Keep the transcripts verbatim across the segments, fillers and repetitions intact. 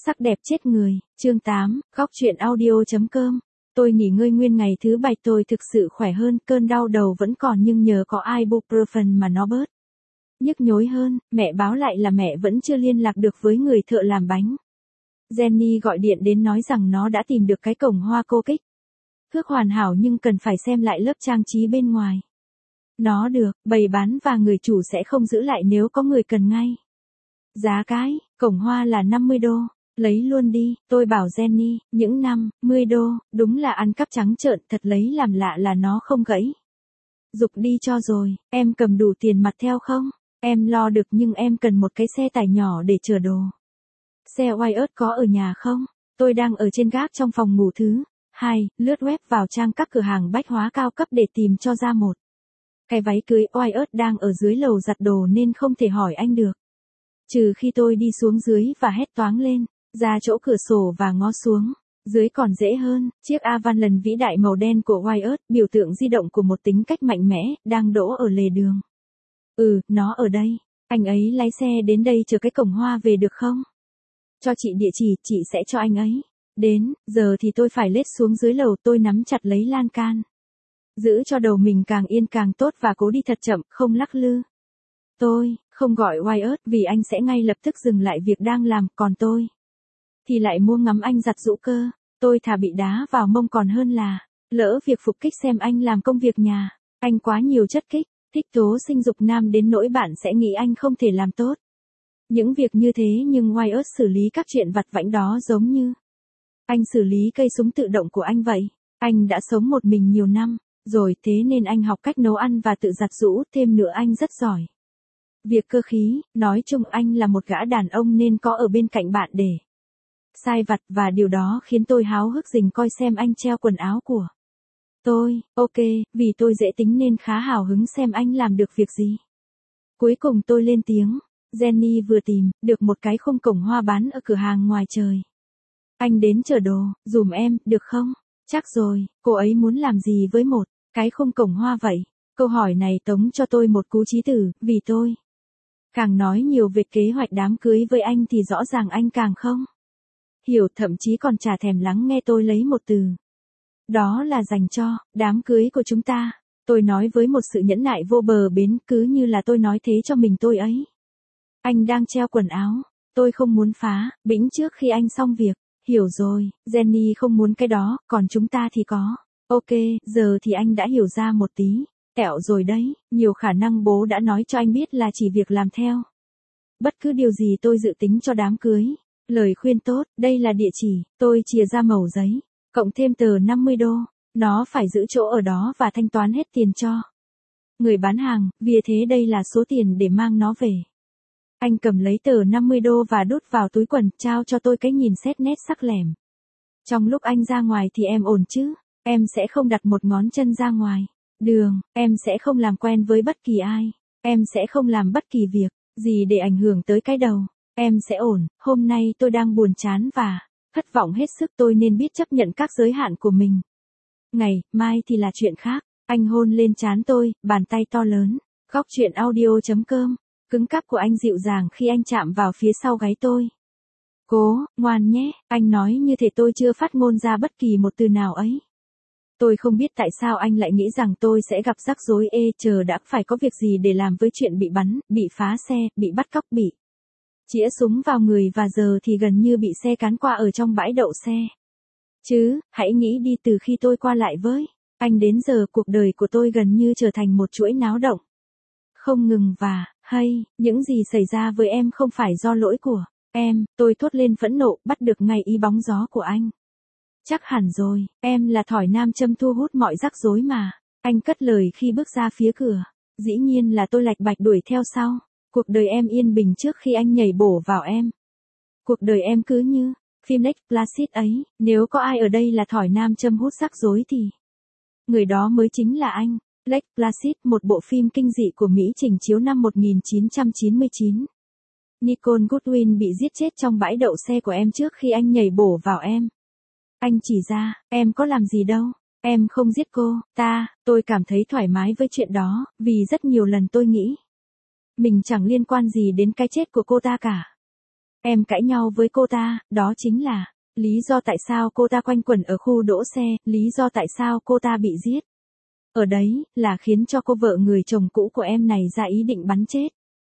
Sắc đẹp chết người, chương tám, góc truyện audio.com. Tôi nghỉ ngơi nguyên ngày thứ bảy tôi thực sự khỏe hơn, cơn đau đầu vẫn còn nhưng nhờ có ibuprofen mà nó bớt. Nhức nhối hơn, mẹ báo lại là mẹ vẫn chưa liên lạc được với người thợ làm bánh. Jenny gọi điện đến nói rằng nó đã tìm được cái cổng hoa cô kích. Thước hoàn hảo nhưng cần phải xem lại lớp trang trí bên ngoài. Nó được, bày bán và người chủ sẽ không giữ lại nếu có người cần ngay. Giá cái, cổng hoa là năm mươi đô. Lấy luôn đi, tôi bảo Jenny, những năm mươi đô, đúng là ăn cắp trắng trợn, thật lấy làm lạ là nó không gãy. Giục đi cho rồi, em cầm đủ tiền mặt theo không? Em lo được nhưng em cần một cái xe tải nhỏ để chở đồ. Xe Wyatt có ở nhà không? Tôi đang ở trên gác trong phòng ngủ thứ hai, lướt web vào trang các cửa hàng bách hóa cao cấp để tìm cho ra một cái váy cưới. Wyatt đang ở dưới lầu giặt đồ nên không thể hỏi anh được. Trừ khi tôi đi xuống dưới và hét toáng lên, ra chỗ cửa sổ và ngó xuống. Dưới còn dễ hơn, chiếc Avalon vĩ đại màu đen của Wyatt, biểu tượng di động của một tính cách mạnh mẽ, đang đỗ ở lề đường. Ừ, nó ở đây. Anh ấy lái xe đến đây chờ cái cổng hoa về được không? Cho chị địa chỉ, chị sẽ cho anh ấy. Đến, giờ thì tôi phải lết xuống dưới lầu, tôi nắm chặt lấy lan can. Giữ cho đầu mình càng yên càng tốt và cố đi thật chậm, không lắc lư. Tôi không gọi Wyatt vì anh sẽ ngay lập tức dừng lại việc đang làm, còn tôi thì lại mua ngắm anh giặt giũ cơ. Tôi thà bị đá vào mông còn hơn là lỡ việc phục kích xem anh làm công việc nhà. Anh quá nhiều chất kích, thích tố sinh dục nam đến nỗi bạn sẽ nghĩ anh không thể làm tốt những việc như thế, nhưng Wyatt xử lý các chuyện vặt vãnh đó giống như anh xử lý cây súng tự động của anh vậy. Anh đã sống một mình nhiều năm rồi, thế nên anh học cách nấu ăn và tự giặt giũ, thêm nữa anh rất giỏi việc cơ khí. Nói chung anh là một gã đàn ông nên có ở bên cạnh bạn để sai vặt, và điều đó khiến tôi háo hức rình coi xem anh treo quần áo của tôi. Ok, vì tôi dễ tính nên khá hào hứng xem anh làm được việc gì. Cuối cùng tôi lên tiếng. Jenny vừa tìm được một cái khung cổng hoa bán ở cửa hàng ngoài trời. Anh đến chở đồ dùm em, được không? Chắc rồi, cô ấy muốn làm gì với một cái khung cổng hoa vậy? Câu hỏi này tống cho tôi một cú chí tử, vì tôi càng nói nhiều về kế hoạch đám cưới với anh thì rõ ràng anh càng không hiểu, thậm chí còn chả thèm lắng nghe tôi lấy một từ. Đó là dành cho đám cưới của chúng ta. Tôi nói với một sự nhẫn nại vô bờ bến, cứ như là tôi nói thế cho mình tôi ấy. Anh đang treo quần áo. Tôi không muốn phá bĩnh trước khi anh xong việc. Hiểu rồi, Jenny không muốn cái đó, còn chúng ta thì có. Ok, giờ thì anh đã hiểu ra một tí. Tẹo rồi đấy, nhiều khả năng bố đã nói cho anh biết là chỉ việc làm theo bất cứ điều gì tôi dự tính cho đám cưới. Lời khuyên tốt, đây là địa chỉ, tôi chìa ra mẩu giấy, cộng thêm tờ năm mươi đô, nó phải giữ chỗ ở đó và thanh toán hết tiền cho người bán hàng, vì thế đây là số tiền để mang nó về. Anh cầm lấy tờ năm mươi đô và đút vào túi quần, trao cho tôi cái nhìn xét nét sắc lẻm. Trong lúc anh ra ngoài thì em ổn chứ? Em sẽ không đặt một ngón chân ra ngoài đường, em sẽ không làm quen với bất kỳ ai, em sẽ không làm bất kỳ việc gì để ảnh hưởng tới cái đầu. Em sẽ ổn. Hôm nay tôi đang buồn chán và thất vọng hết sức, tôi nên biết chấp nhận các giới hạn của mình. Ngày mai thì là chuyện khác. Anh hôn lên trán tôi, bàn tay to lớn. Góc truyện audio.com. Cứng cáp của anh dịu dàng khi anh chạm vào phía sau gáy tôi. Cố, ngoan nhé, anh nói như thể tôi chưa phát ngôn ra bất kỳ một từ nào ấy. Tôi không biết tại sao anh lại nghĩ rằng tôi sẽ gặp rắc rối. Ê, chờ đã, phải có việc gì để làm với chuyện bị bắn, bị phá xe, bị bắt cóc, bị chĩa súng vào người và giờ thì gần như bị xe cán qua ở trong bãi đậu xe. Chứ, hãy nghĩ đi, từ khi tôi qua lại với anh đến giờ, cuộc đời của tôi gần như trở thành một chuỗi náo động không ngừng và, hay, những gì xảy ra với em không phải do lỗi của em. Tôi thốt lên phẫn nộ, bắt được ngay ý bóng gió của anh. Chắc hẳn rồi, em là thỏi nam châm thu hút mọi rắc rối mà. Anh cất lời khi bước ra phía cửa. Dĩ nhiên là tôi lạch bạch đuổi theo sau. Cuộc đời em yên bình trước khi anh nhảy bổ vào em. Cuộc đời em cứ như phim Lake Placid ấy. Nếu có ai ở đây là thỏi nam châm hút rắc rối thì người đó mới chính là anh. Lake Placid, một bộ phim kinh dị của Mỹ trình chiếu năm một nghìn chín trăm chín mươi chín. Nicole Goodwin bị giết chết trong bãi đậu xe của em trước khi anh nhảy bổ vào em. Anh chỉ ra, em có làm gì đâu. Em không giết cô ta. Tôi cảm thấy thoải mái với chuyện đó, vì rất nhiều lần tôi nghĩ mình chẳng liên quan gì đến cái chết của cô ta cả. Em cãi nhau với cô ta, đó chính là lý do tại sao cô ta quanh quẩn ở khu đỗ xe, lý do tại sao cô ta bị giết. Ở đấy, là khiến cho cô vợ người chồng cũ của em này ra ý định bắn chết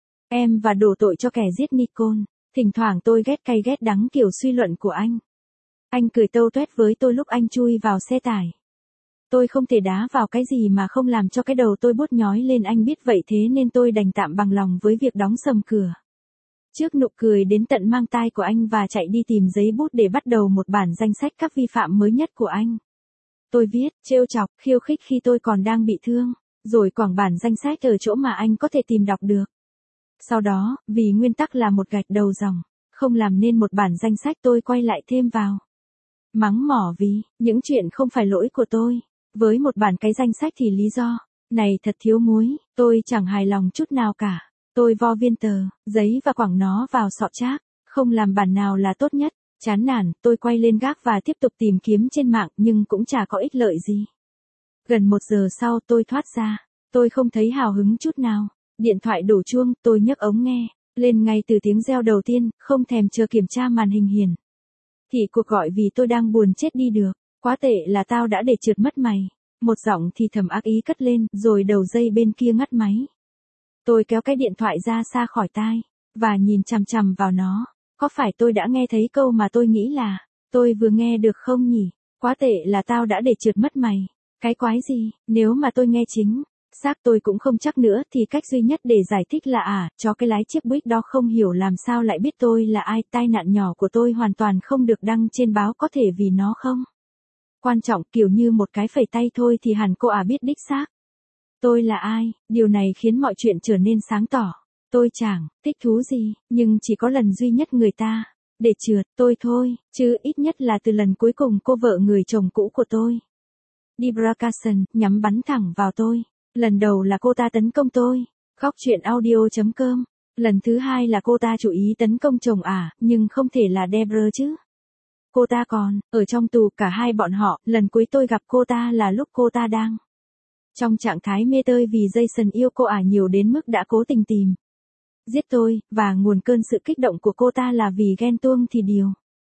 em và đổ tội cho kẻ giết Nicole. Thỉnh thoảng tôi ghét cay ghét đắng kiểu suy luận của anh. Anh cười tâu tuét với tôi lúc anh chui vào xe tải. Tôi không thể đá vào cái gì mà không làm cho cái đầu tôi bút nhói lên, anh biết vậy thế nên tôi đành tạm bằng lòng với việc đóng sầm cửa. Trước nụ cười đến tận mang tai của anh và chạy đi tìm giấy bút để bắt đầu một bản danh sách các vi phạm mới nhất của anh. Tôi viết, trêu chọc, khiêu khích khi tôi còn đang bị thương, rồi quẳng bản danh sách ở chỗ mà anh có thể tìm đọc được. Sau đó, vì nguyên tắc là một gạch đầu dòng, không làm nên một bản danh sách, tôi quay lại thêm vào. Mắng mỏ vì, những chuyện không phải lỗi của tôi. Với một bản cái danh sách thì lý do này thật thiếu muối, tôi chẳng hài lòng chút nào cả. Tôi vo viên tờ, giấy và quẳng nó vào sọ trác, không làm bản nào là tốt nhất. Chán nản, tôi quay lên gác và tiếp tục tìm kiếm trên mạng nhưng cũng chả có ích lợi gì. Gần một giờ sau tôi thoát ra, tôi không thấy hào hứng chút nào. Điện thoại đổ chuông, tôi nhấc ống nghe, lên ngay từ tiếng reo đầu tiên, không thèm chờ kiểm tra màn hình hiển thị cuộc gọi vì tôi đang buồn chết đi được. Quá tệ là tao đã để trượt mất mày. Một giọng thì thầm ác ý cất lên, rồi đầu dây bên kia ngắt máy. Tôi kéo cái điện thoại ra xa khỏi tai, và nhìn chằm chằm vào nó. Có phải tôi đã nghe thấy câu mà tôi nghĩ là, tôi vừa nghe được không nhỉ? Quá tệ là tao đã để trượt mất mày. Cái quái gì, nếu mà tôi nghe chính xác tôi cũng không chắc nữa thì cách duy nhất để giải thích là à, cho cái lái chiếc Buick đó không hiểu làm sao lại biết tôi là ai. Tai nạn nhỏ của tôi hoàn toàn không được đăng trên báo, có thể vì nó không quan trọng, kiểu như một cái phẩy tay thôi thì hẳn cô à biết đích xác tôi là ai. Điều này khiến mọi chuyện trở nên sáng tỏ. Tôi chẳng thích thú gì, nhưng chỉ có lần duy nhất người ta để trượt tôi thôi, chứ ít nhất là từ lần cuối cùng cô vợ người chồng cũ của tôi, Debra Carson, nhắm bắn thẳng vào tôi. Lần đầu là cô ta tấn công tôi. Góc truyện audio chấm com. Lần thứ hai là cô ta chủ ý tấn công chồng à, nhưng không thể là Debra chứ. Cô ta còn ở trong tù, cả hai bọn họ. Lần cuối tôi gặp cô ta là lúc cô ta đang trong trạng thái mê tơi vì Jason yêu cô ả nhiều đến mức đã cố tình tìm giết tôi, và nguồn cơn sự kích động của cô ta là vì ghen tuông thì điều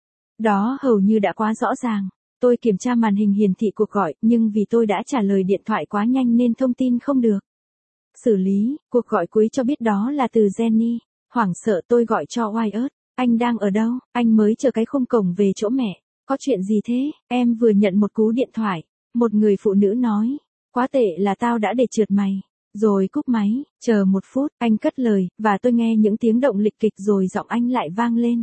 đó hầu như đã quá rõ ràng. Tôi kiểm tra màn hình hiển thị cuộc gọi, nhưng vì tôi đã trả lời điện thoại quá nhanh nên thông tin không được xử lý. Cuộc gọi cuối cho biết đó là từ Jenny. Hoảng sợ tôi gọi cho Wyatt. Anh đang ở đâu? Anh mới chờ cái khung cổng về chỗ mẹ. Có chuyện gì thế? Em vừa nhận một cú điện thoại. Một người phụ nữ nói, quá tệ là tao đã để trượt mày. Rồi cúp máy. Chờ một phút, anh cất lời, và tôi nghe những tiếng động lịch kịch rồi giọng anh lại vang lên.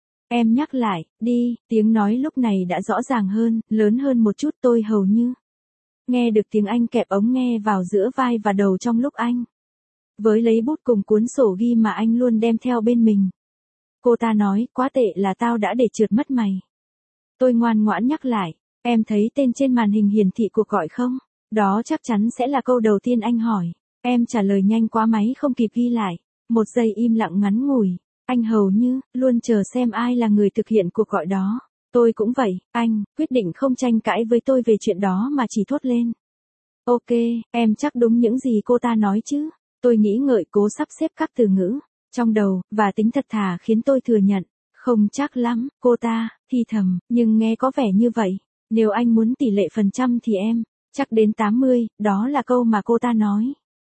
Em nhắc lại, đi. Tiếng nói lúc này đã rõ ràng hơn, lớn hơn một chút. Tôi hầu như nghe được tiếng anh kẹp ống nghe vào giữa vai và đầu trong lúc anh với lấy bút cùng cuốn sổ ghi mà anh luôn đem theo bên mình. Cô ta nói, quá tệ là tao đã để trượt mất mày. Tôi ngoan ngoãn nhắc lại, em thấy tên trên màn hình hiển thị cuộc gọi không? Đó chắc chắn sẽ là câu đầu tiên anh hỏi. Em trả lời nhanh quá máy không kịp ghi lại. Một giây im lặng ngắn ngủi. Anh hầu như luôn chờ xem ai là người thực hiện cuộc gọi đó. Tôi cũng vậy, anh quyết định không tranh cãi với tôi về chuyện đó mà chỉ thốt lên. Ok, em chắc đúng những gì cô ta nói chứ. Tôi nghĩ ngợi cố sắp xếp các từ ngữ trong đầu, và tính thật thà khiến tôi thừa nhận. Không chắc lắm, cô ta thì thầm, nhưng nghe có vẻ như vậy. Nếu anh muốn tỷ lệ phần trăm thì em chắc đến tám mươi, đó là câu mà cô ta nói.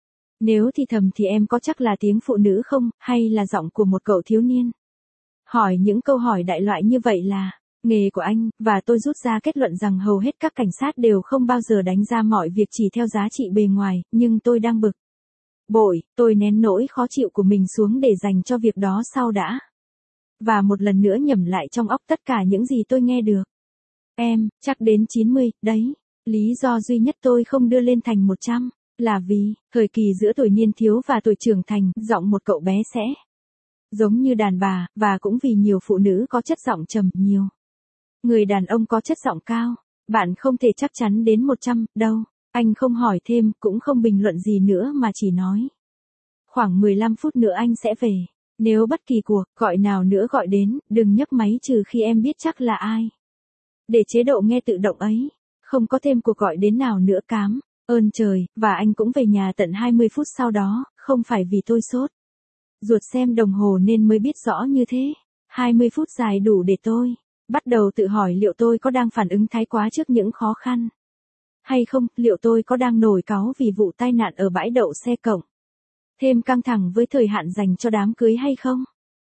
Nếu thì thầm thì em có chắc là tiếng phụ nữ không, hay là giọng của một cậu thiếu niên? Hỏi những câu hỏi đại loại như vậy là nghề của anh, và tôi rút ra kết luận rằng hầu hết các cảnh sát đều không bao giờ đánh ra mọi việc chỉ theo giá trị bề ngoài, nhưng tôi đang bực bội, tôi nén nỗi khó chịu của mình xuống để dành cho việc đó sau đã. Và một lần nữa nhẩm lại trong óc tất cả những gì tôi nghe được. Em, chắc đến chín mươi, đấy. Lý do duy nhất tôi không đưa lên thành một trăm, là vì, thời kỳ giữa tuổi niên thiếu và tuổi trưởng thành, giọng một cậu bé sẽ giống như đàn bà, và cũng vì nhiều phụ nữ có chất giọng trầm nhiều. Người đàn ông có chất giọng cao. Bạn không thể chắc chắn đến một trăm, đâu. Anh không hỏi thêm, cũng không bình luận gì nữa mà chỉ nói. Khoảng mười lăm phút nữa anh sẽ về. Nếu bất kỳ cuộc gọi nào nữa gọi đến, đừng nhấc máy trừ khi em biết chắc là ai. Để chế độ nghe tự động ấy. Không có thêm cuộc gọi đến nào nữa cám. Ơn trời, và anh cũng về nhà tận hai mươi phút sau đó, không phải vì tôi sốt ruột xem đồng hồ nên mới biết rõ như thế. hai mươi phút dài đủ để tôi bắt đầu tự hỏi liệu tôi có đang phản ứng thái quá trước những khó khăn hay không, liệu tôi có đang nổi cáu vì vụ tai nạn ở bãi đậu xe cộng, thêm căng thẳng với thời hạn dành cho đám cưới hay không.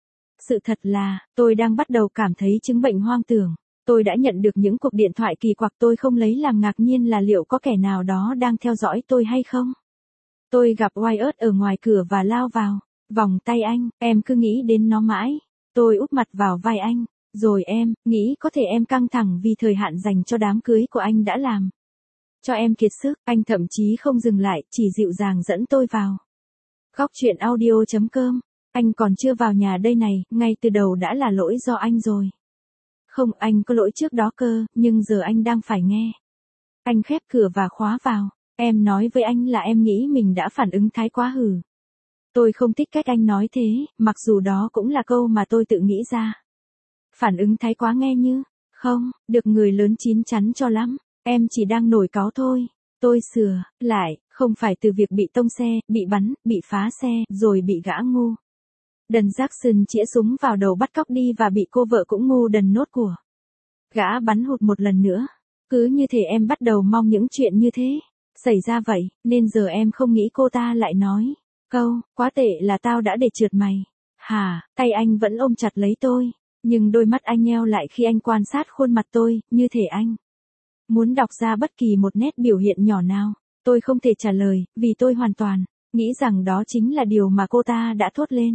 Sự thật là, tôi đang bắt đầu cảm thấy chứng bệnh hoang tưởng. Tôi đã nhận được những cuộc điện thoại kỳ quặc tôi không lấy làm ngạc nhiên là liệu có kẻ nào đó đang theo dõi tôi hay không. Tôi gặp Wyatt ở ngoài cửa và lao vào, vòng tay anh, em cứ nghĩ đến nó mãi. Tôi úp mặt vào vai anh, rồi em, nghĩ có thể em căng thẳng vì thời hạn dành cho đám cưới của anh đã làm cho em kiệt sức. Anh thậm chí không dừng lại, chỉ dịu dàng dẫn tôi vào. Góc chuyện audio chấm com. Anh còn chưa vào nhà đây này, ngay từ đầu đã là lỗi do anh rồi. Không, anh có lỗi trước đó cơ, nhưng giờ anh đang phải nghe. Anh khép cửa và khóa vào. Em nói với anh là em nghĩ mình đã phản ứng thái quá hử. Tôi không thích cách anh nói thế, mặc dù đó cũng là câu mà tôi tự nghĩ ra. Phản ứng thái quá nghe như, không, được người lớn chín chắn cho lắm, em chỉ đang nổi cáu thôi. Tôi sửa lại, không phải từ việc bị tông xe, bị bắn, bị phá xe, rồi bị gã ngu đần Jackson chĩa súng vào đầu bắt cóc đi và bị cô vợ cũng ngu đần nốt của gã bắn hụt một lần nữa. Cứ như thể em bắt đầu mong những chuyện như thế xảy ra vậy, nên giờ em không nghĩ cô ta lại nói câu, quá tệ là tao đã để trượt mày. Hả, tay anh vẫn ôm chặt lấy tôi, nhưng đôi mắt anh nheo lại khi anh quan sát khuôn mặt tôi, như thể anh muốn đọc ra bất kỳ một nét biểu hiện nhỏ nào. Tôi không thể trả lời, vì tôi hoàn toàn nghĩ rằng đó chính là điều mà cô ta đã thốt lên.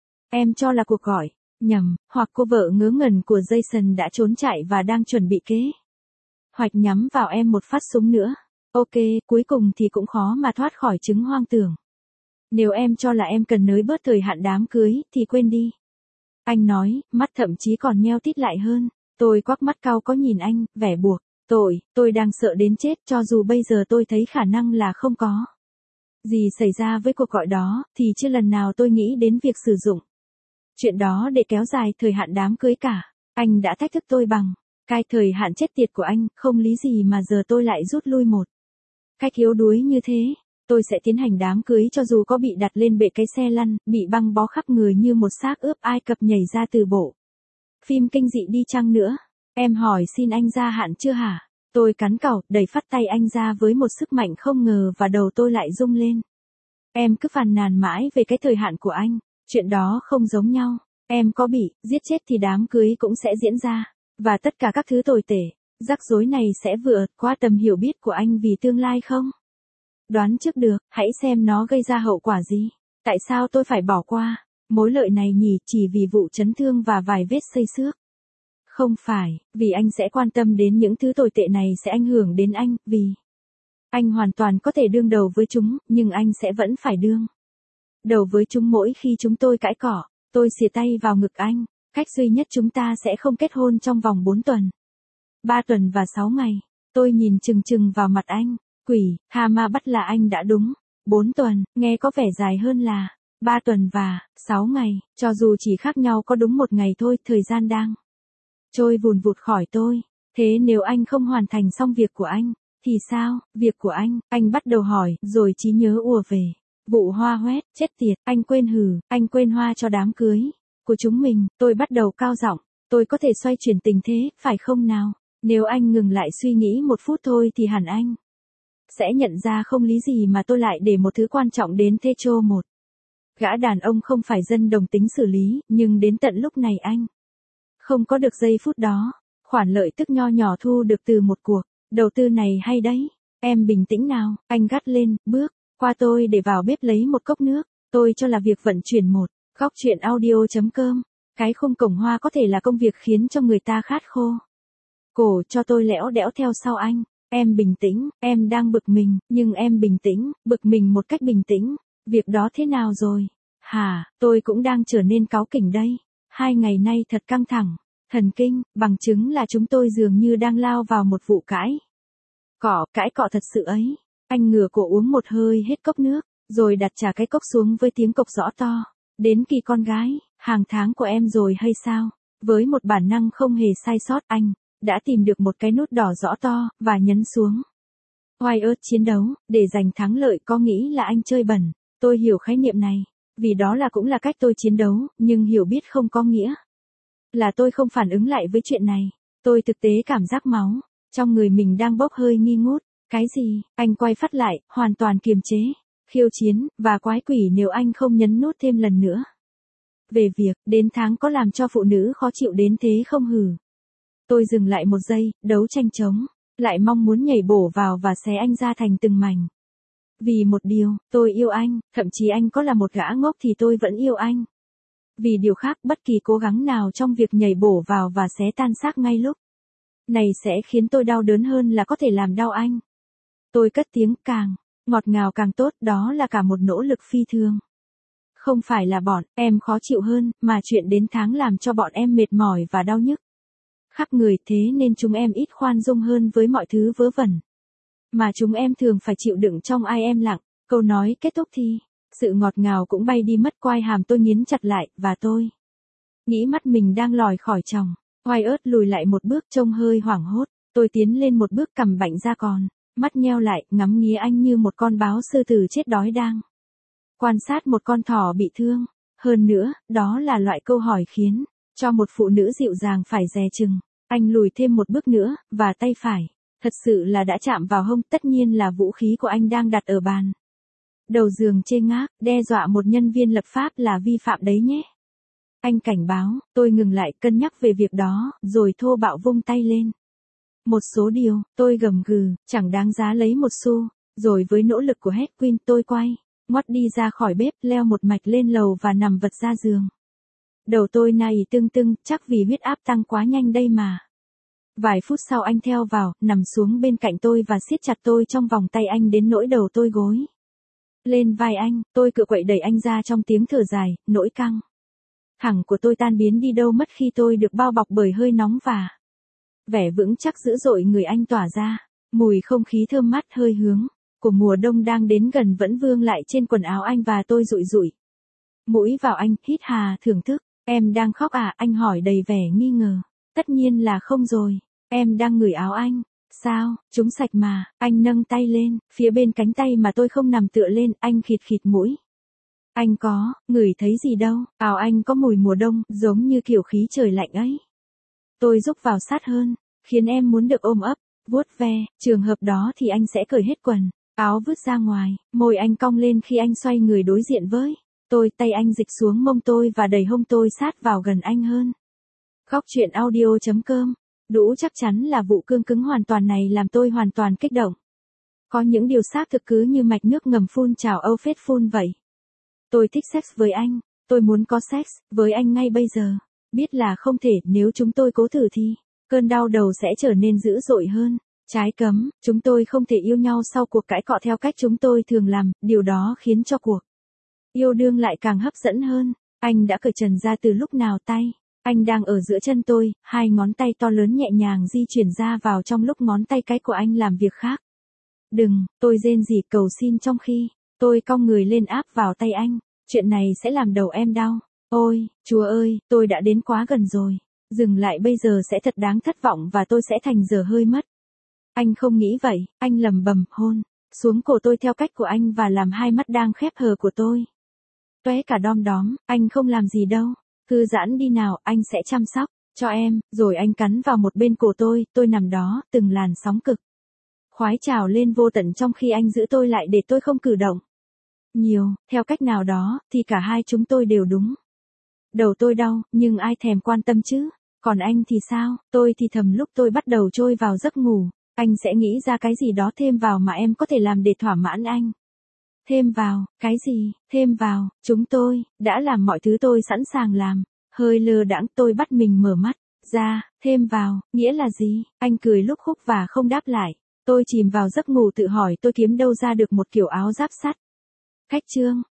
Em cho là cuộc gọi nhầm, hoặc cô vợ ngớ ngẩn của Jason đã trốn chạy và đang chuẩn bị kế hoạch nhắm vào em một phát súng nữa. Ok, cuối cùng thì cũng khó mà thoát khỏi chứng hoang tưởng. Nếu em cho là em cần nới bớt thời hạn đám cưới, thì quên đi. Anh nói, mắt thậm chí còn nheo tít lại hơn. Tôi quắc mắt cau có nhìn anh, vẻ buộc. Tội, tôi đang sợ đến chết, cho dù bây giờ tôi thấy khả năng là không có gì xảy ra với cuộc gọi đó, thì chưa lần nào tôi nghĩ đến việc sử dụng chuyện đó để kéo dài thời hạn đám cưới cả. Anh đã thách thức tôi bằng cái thời hạn chết tiệt của anh, không lý gì mà giờ tôi lại rút lui một cách yếu đuối như thế. Tôi sẽ tiến hành đám cưới cho dù có bị đặt lên bệ cái xe lăn, bị băng bó khắp người như một xác ướp Ai Cập nhảy ra từ bộ phim kinh dị đi chăng nữa. Em hỏi xin anh gia hạn chưa hả? Tôi cắn cẩu, đẩy phắt tay anh ra với một sức mạnh không ngờ và đầu tôi lại rung lên. Em cứ phàn nàn mãi về cái thời hạn của anh, chuyện đó không giống nhau. Em có bị giết chết thì đám cưới cũng sẽ diễn ra, và tất cả các thứ tồi tệ, rắc rối này sẽ vượt qua tầm hiểu biết của anh vì tương lai không? Đoán trước được, hãy xem nó gây ra hậu quả gì. Tại sao tôi phải bỏ qua mối lợi này nhỉ, chỉ vì vụ chấn thương và vài vết xây xước? Không phải, vì anh sẽ quan tâm đến những thứ tồi tệ này sẽ ảnh hưởng đến anh, vì anh hoàn toàn có thể đương đầu với chúng, nhưng anh sẽ vẫn phải đương đầu với chúng mỗi khi chúng tôi cãi cọ. Tôi xìa tay vào ngực anh. Cách duy nhất chúng ta sẽ không kết hôn trong vòng bốn tuần. ba tuần và sáu ngày. Tôi nhìn chừng chừng vào mặt anh. Quỷ, hà ma bắt là anh đã đúng. bốn tuần, nghe có vẻ dài hơn là ba tuần và sáu ngày, cho dù chỉ khác nhau có đúng một ngày thôi, thời gian đang trôi vùn vụt khỏi tôi. Thế nếu anh không hoàn thành xong việc của anh, thì sao? Việc của anh, anh bắt đầu hỏi, rồi trí nhớ ùa về. Vụ hoa hoét, chết tiệt, anh quên hử, anh quên hoa cho đám cưới của chúng mình. Tôi bắt đầu cao giọng, tôi có thể xoay chuyển tình thế, phải không nào? Nếu anh ngừng lại suy nghĩ một phút thôi thì hẳn anh sẽ nhận ra không lý gì mà tôi lại để một thứ quan trọng đến thế chô một gã đàn ông không phải dân đồng tính xử lý, nhưng đến tận lúc này anh không có được giây phút đó. Khoản lợi tức nho nhỏ thu được từ một cuộc đầu tư này hay đấy. Em bình tĩnh nào, anh gắt lên, bước qua tôi để vào bếp lấy một cốc nước. Tôi cho là việc vận chuyển một góc chuyện audio chấm com. Cái khung cổng hoa có thể là công việc khiến cho người ta khát khô cổ, cho tôi lẽo đẽo theo sau anh. Em bình tĩnh, em đang bực mình, nhưng em bình tĩnh, bực mình một cách bình tĩnh. Việc đó thế nào rồi? Hả, tôi cũng đang trở nên cáu kỉnh đây. Hai ngày nay thật căng thẳng, thần kinh, bằng chứng là chúng tôi dường như đang lao vào một vụ cãi cọ, cãi cọ thật sự ấy. Anh ngửa cổ uống một hơi hết cốc nước, rồi đặt trả cái cốc xuống với tiếng cộc rõ to. Đến kỳ con gái, hàng tháng của em rồi hay sao? Với một bản năng không hề sai sót, anh đã tìm được một cái nút đỏ rõ to, và nhấn xuống. Wyatt chiến đấu, để giành thắng lợi có nghĩ là anh chơi bẩn. Tôi hiểu khái niệm này, vì đó là cũng là cách tôi chiến đấu, nhưng hiểu biết không có nghĩa Là tôi không phản ứng lại với chuyện này. Tôi thực tế cảm giác máu trong người mình đang bốc hơi nghi ngút. Cái gì? Anh quay phát lại, hoàn toàn kiềm chế, khiêu chiến, và quái quỷ nếu anh không nhấn nút thêm lần nữa. Về việc, đến tháng có làm cho phụ nữ khó chịu đến thế không hử? Tôi dừng lại một giây, đấu tranh chống, lại mong muốn nhảy bổ vào và xé anh ra thành từng mảnh. Vì một điều, tôi yêu anh, thậm chí anh có là một gã ngốc thì tôi vẫn yêu anh. Vì điều khác, bất kỳ cố gắng nào trong việc nhảy bổ vào và xé tan xác ngay lúc này sẽ khiến tôi đau đớn hơn là có thể làm đau anh. Tôi cất tiếng, càng ngọt ngào càng tốt, đó là cả một nỗ lực phi thường. Không phải là bọn em khó chịu hơn, mà chuyện đến tháng làm cho bọn em mệt mỏi và đau nhức khắp người, thế nên chúng em ít khoan dung hơn với mọi thứ vớ vẩn mà chúng em thường phải chịu đựng trong ai em lặng. Câu nói kết thúc thì sự ngọt ngào cũng bay đi mất, quai hàm tôi nghiến chặt lại, và tôi nghĩ mắt mình đang lòi khỏi tròng. Oai ớt lùi lại một bước, trông hơi hoảng hốt. Tôi tiến lên một bước, cằm bạnh ra còn, mắt nheo lại, ngắm nghía anh như một con báo sư tử chết đói đang quan sát một con thỏ bị thương. Hơn nữa, đó là loại câu hỏi khiến cho một phụ nữ dịu dàng phải dè chừng. Anh lùi thêm một bước nữa, và tay phải thật sự là đã chạm vào hông, tất nhiên là vũ khí của anh đang đặt ở bàn đầu giường chê ngác, đe dọa một nhân viên lập pháp là vi phạm đấy nhé. Anh cảnh báo. Tôi ngừng lại, cân nhắc về việc đó, rồi thô bạo vung tay lên. Một số điều, tôi gầm gừ, chẳng đáng giá lấy một xu. Rồi với nỗ lực của Hedwig, tôi quay ngoắt đi ra khỏi bếp, leo một mạch lên lầu và nằm vật ra giường. Đầu tôi nài tưng tưng, chắc vì huyết áp tăng quá nhanh đây mà. Vài phút sau anh theo vào, nằm xuống bên cạnh tôi và siết chặt tôi trong vòng tay anh đến nỗi đầu tôi gối lên vai anh. Tôi cựa quậy đẩy anh ra trong tiếng thở dài, nỗi căng thẳng của tôi tan biến đi đâu mất khi tôi được bao bọc bởi hơi nóng và vẻ vững chắc dữ dội người anh tỏa ra. Mùi không khí thơm mát hơi hướng của mùa đông đang đến gần vẫn vương lại trên quần áo anh, và tôi dụi dụi mũi vào anh, hít hà thưởng thức. Em đang khóc à? Anh hỏi đầy vẻ nghi ngờ. Tất nhiên là không rồi. Em đang ngửi áo anh. Sao? Chúng sạch mà. Anh nâng tay lên phía bên cánh tay mà tôi không nằm tựa lên. Anh khịt khịt mũi. Anh có ngửi thấy gì đâu. Áo anh có mùi mùa đông, giống như kiểu khí trời lạnh ấy. Tôi rúc vào sát hơn, khiến em muốn được ôm ấp, vuốt ve. Trường hợp đó thì anh sẽ cởi hết quần áo vứt ra ngoài. Môi anh cong lên khi anh xoay người đối diện với tôi. Tay anh dịch xuống mông tôi và đẩy hông tôi sát vào gần anh hơn. Góc truyện audio chấm com. Đủ chắc chắn là vụ cương cứng hoàn toàn này làm tôi hoàn toàn kích động. Có những điều xác thực cứ như mạch nước ngầm phun trào âu phết phun vậy. Tôi thích sex với anh. Tôi muốn có sex với anh ngay bây giờ. Biết là không thể, nếu chúng tôi cố thử thì cơn đau đầu sẽ trở nên dữ dội hơn. Trái cấm, chúng tôi không thể yêu nhau sau cuộc cãi cọ theo cách chúng tôi thường làm, điều đó khiến cho cuộc yêu đương lại càng hấp dẫn hơn. Anh đã cởi trần ra từ lúc nào? Tay anh đang ở giữa chân tôi, hai ngón tay to lớn nhẹ nhàng di chuyển ra vào trong lúc ngón tay cái của anh làm việc khác. Đừng, tôi rên rỉ cầu xin trong khi tôi cong người lên áp vào tay anh. Chuyện này sẽ làm đầu em đau. Ôi, Chúa ơi, tôi đã đến quá gần rồi. Dừng lại bây giờ sẽ thật đáng thất vọng và tôi sẽ thành dở hơi mất. Anh không nghĩ vậy. Anh lầm bầm, hôn xuống cổ tôi theo cách của anh và làm hai mắt đang khép hờ của tôi tóe cả đom đóm. Anh không làm gì đâu. Thư giãn đi nào, anh sẽ chăm sóc cho em. Rồi anh cắn vào một bên cổ tôi. Tôi nằm đó, từng làn sóng cực khoái trào lên vô tận trong khi anh giữ tôi lại để tôi không cử động nhiều. Theo cách nào đó, thì cả hai chúng tôi đều đúng. Đầu tôi đau, nhưng ai thèm quan tâm chứ? Còn anh thì sao? Tôi thì thầm lúc tôi bắt đầu trôi vào giấc ngủ. Anh sẽ nghĩ ra cái gì đó thêm vào mà em có thể làm để thỏa mãn anh. Thêm vào, cái gì? Thêm vào, chúng tôi đã làm mọi thứ tôi sẵn sàng làm. Hơi lơ đãng tôi bắt mình mở mắt ra. Thêm vào, nghĩa là gì? Anh cười lúc khúc và không đáp lại. Tôi chìm vào giấc ngủ tự hỏi tôi kiếm đâu ra được một kiểu áo giáp sắt cách chương.